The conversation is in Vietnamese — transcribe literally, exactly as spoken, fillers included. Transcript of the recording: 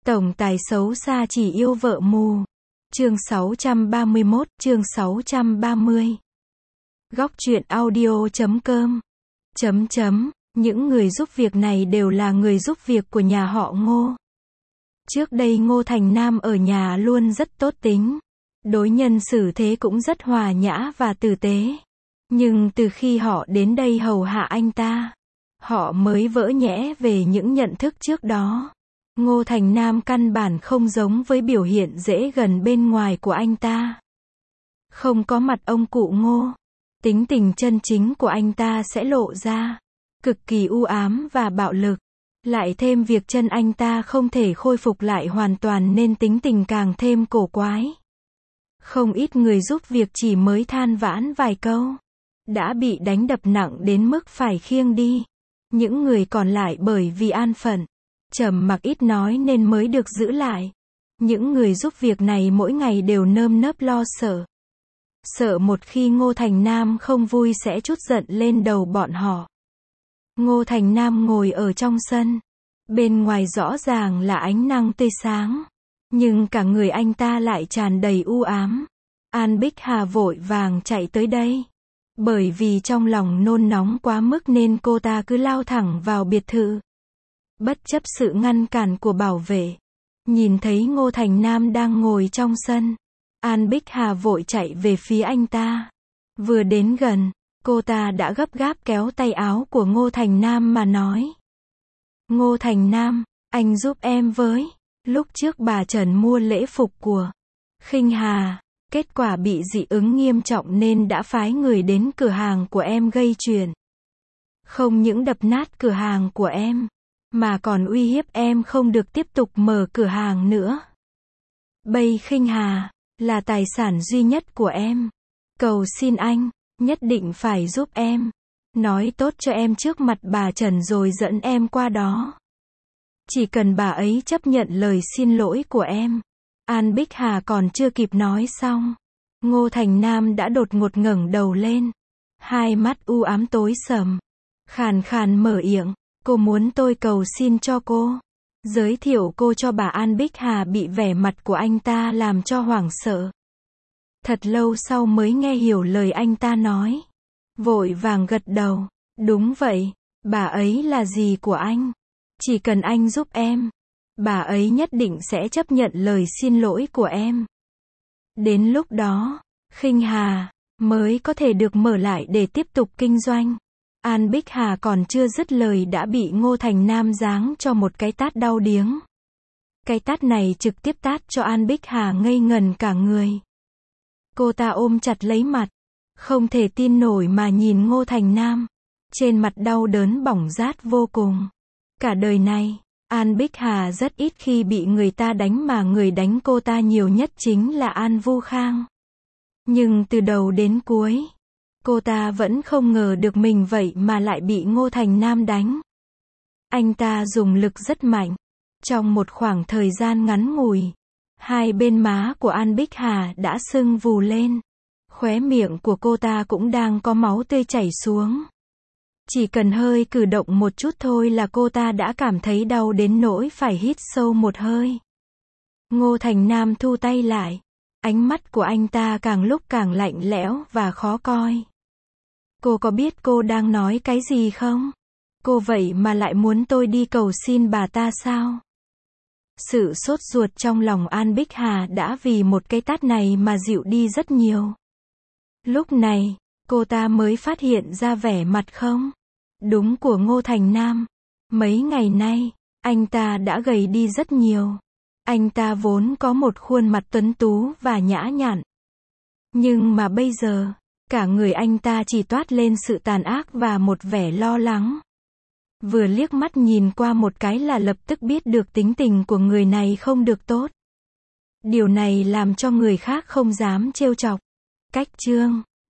Tổng tài xấu xa chỉ yêu vợ mù. Chương sáu trăm ba mươi mốt, chương sáu trăm ba mươi. Góc truyện audio chấm com. Chấm chấm, những người giúp việc này đều là người giúp việc của nhà họ Ngô. Trước đây Ngô Thành Nam ở nhà luôn rất tốt tính. Đối nhân xử thế cũng rất hòa nhã và tử tế. Nhưng từ khi họ đến đây hầu hạ anh ta, họ mới vỡ nhẽ về những nhận thức trước đó. Ngô Thành Nam căn bản không giống với biểu hiện dễ gần bên ngoài của anh ta. Không có mặt ông cụ Ngô, tính tình chân chính của anh ta sẽ lộ ra. Cực kỳ u ám và bạo lực. Lại thêm việc chân anh ta không thể khôi phục lại hoàn toàn nên tính tình càng thêm cổ quái. Không ít người giúp việc chỉ mới than vãn vài câu, đã bị đánh đập nặng đến mức phải khiêng đi. Những người còn lại bởi vì an phận, trầm mặc ít nói nên mới được giữ lại. Những người giúp việc này mỗi ngày đều nơm nớp lo sợ. Sợ một khi Ngô Thành Nam không vui sẽ trút giận lên đầu bọn họ. Ngô Thành Nam ngồi ở trong sân. Bên ngoài rõ ràng là ánh nắng tươi sáng. Nhưng cả người anh ta lại tràn đầy u ám. An Bích Hà vội vàng chạy tới đây. Bởi vì trong lòng nôn nóng quá mức nên cô ta cứ lao thẳng vào biệt thự. Bất chấp sự ngăn cản của bảo vệ. Nhìn thấy Ngô Thành Nam đang ngồi trong sân. An Bích Hà vội chạy về phía anh ta. Vừa đến gần, cô ta đã gấp gáp kéo tay áo của Ngô Thành Nam mà nói. Ngô Thành Nam, anh giúp em với. Lúc trước bà Trần mua lễ phục của Khinh Hà. Kết quả bị dị ứng nghiêm trọng nên đã phái người đến cửa hàng của em gây chuyện. Không những đập nát cửa hàng của em, mà còn uy hiếp em không được tiếp tục mở cửa hàng nữa. Bây Khinh Hà là tài sản duy nhất của em. Cầu xin anh, nhất định phải giúp em. Nói tốt cho em trước mặt bà Trần rồi dẫn em qua đó. Chỉ cần bà ấy chấp nhận lời xin lỗi của em. An Bích Hà còn chưa kịp nói xong, Ngô Thành Nam đã đột ngột ngẩng đầu lên. Hai mắt u ám tối sầm. Khàn khàn mở miệng. Cô muốn tôi cầu xin cho cô. Giới thiệu cô cho bà An Bích Hà bị vẻ mặt của anh ta làm cho hoảng sợ. Thật lâu sau mới nghe hiểu lời anh ta nói. Vội vàng gật đầu. Đúng vậy, bà ấy là dì của anh. Chỉ cần anh giúp em, bà ấy nhất định sẽ chấp nhận lời xin lỗi của em. Đến lúc đó, Khinh Hà mới có thể được mở lại để tiếp tục kinh doanh. An Bích Hà còn chưa dứt lời đã bị Ngô Thành Nam giáng cho một cái tát đau điếng. Cái tát này trực tiếp tát cho An Bích Hà ngây ngần cả người. Cô ta ôm chặt lấy mặt, không thể tin nổi mà nhìn Ngô Thành Nam. Trên mặt đau đớn bỏng rát vô cùng. Cả đời này, An Bích Hà rất ít khi bị người ta đánh mà người đánh cô ta nhiều nhất chính là An Vu Khang. Nhưng từ đầu đến cuối, cô ta vẫn không ngờ được mình vậy mà lại bị Ngô Thành Nam đánh. Anh ta dùng lực rất mạnh. Trong một khoảng thời gian ngắn ngủi, hai bên má của An Bích Hà đã sưng vù lên. Khóe miệng của cô ta cũng đang có máu tươi chảy xuống. Chỉ cần hơi cử động một chút thôi là cô ta đã cảm thấy đau đến nỗi phải hít sâu một hơi. Ngô Thành Nam thu tay lại. Ánh mắt của anh ta càng lúc càng lạnh lẽo và khó coi. Cô có biết cô đang nói cái gì không? Cô vậy mà lại muốn tôi đi cầu xin bà ta sao? Sự sốt ruột trong lòng An Bích Hà đã vì một cái tát này mà dịu đi rất nhiều. Lúc này, cô ta mới phát hiện ra vẻ mặt không đúng của Ngô Thành Nam. Mấy ngày nay, anh ta đã gầy đi rất nhiều. Anh ta vốn có một khuôn mặt tuấn tú và nhã nhặn. Nhưng mà bây giờ, cả người anh ta chỉ toát lên sự tàn ác và một vẻ lo lắng. Vừa liếc mắt nhìn qua một cái là lập tức biết được tính tình của người này không được tốt. Điều này làm cho người khác không dám trêu chọc. Cách chương